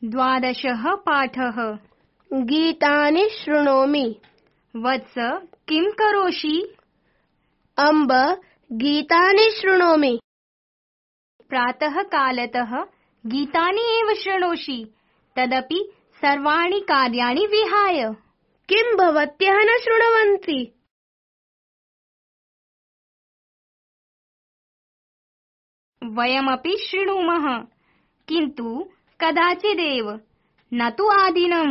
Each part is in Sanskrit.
द्वादशः पाठः। गीतानि शृणोमि। वत्स, किं करोषि? अम्ब, गीतानि शृणोमि। प्रातः कालतः गीतानि एव शृणोषि, तदपि सर्वाणि कार्याणि विहाय। किं भवत्यः न शृण्वन्ति? वयमपि शृणुमः, किन्तु कदाचिदेव, न तु आदिनम्।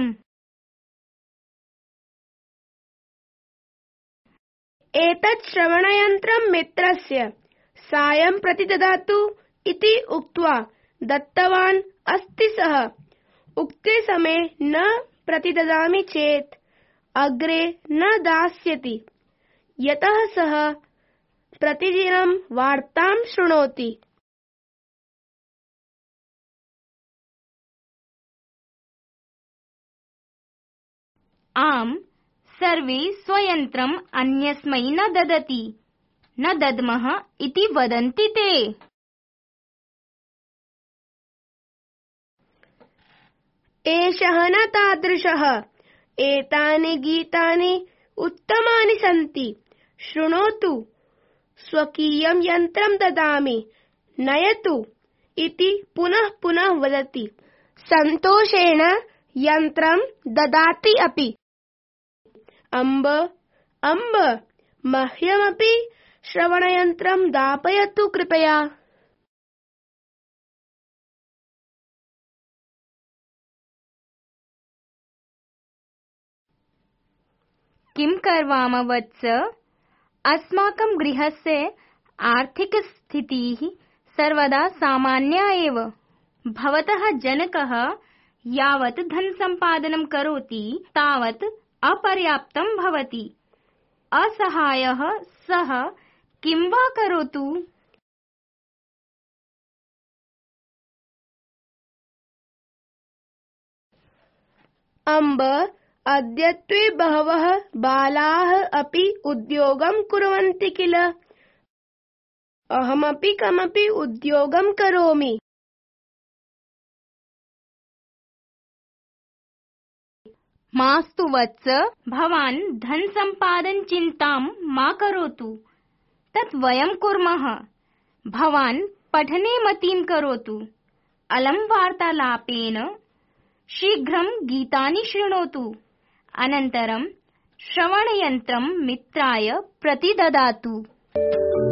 एतत् श्रवणयन्त्रं मित्रस्य, सायं प्रतिददातु इति उक्त्वा दत्तवान् अस्ति सः। उक्ते समये न प्रतिददामि चेत् अग्रे न दास्यति, यतः सः प्रतिदिनं वार्तां शृणोति। आम्, सर्वे स्वयन्त्रम् अन्यस्मै न ददति, न दद्मः इति वदन्ति ते। एषः न तादृशः। एतानि गीतानि उत्तमानि सन्ति। शृणोतु। स्वकीयं यन्त्रं ददामि, नयतु इति पुनः पुनः वदति। सन्तोषेण यन्त्रं ददाति अपि। अम्ब, अम्ब, मह्यमपि श्रवणयन्त्रं दापयतु कृपया। किं करवाम वत्स? अस्माकं गृहस्य आर्थिकस्थितिः सर्वदा सामान्या एव। भवतः जनकः यावत् धनसम्पादनं करोति तावत् अपर्याप्तं भवति। असहायः सः किं वा करोतु। अम्ब, अद्यत्वे बहवः बालाः अपि उद्योगं कुर्वन्ति किल। अहमपि कमपि उद्योगं करोमि। मास्तु वत्स, भवान् धनसम्पादन चिन्तां मा करोतु। तत् वयं कुर्मः। भवान् पठने मतिं करोतु। अलं वार्तालापेन शीघ्रं गीतानि शृणोतु। अनन्तरं श्रवणयन्त्रं मित्राय प्रतिददातु।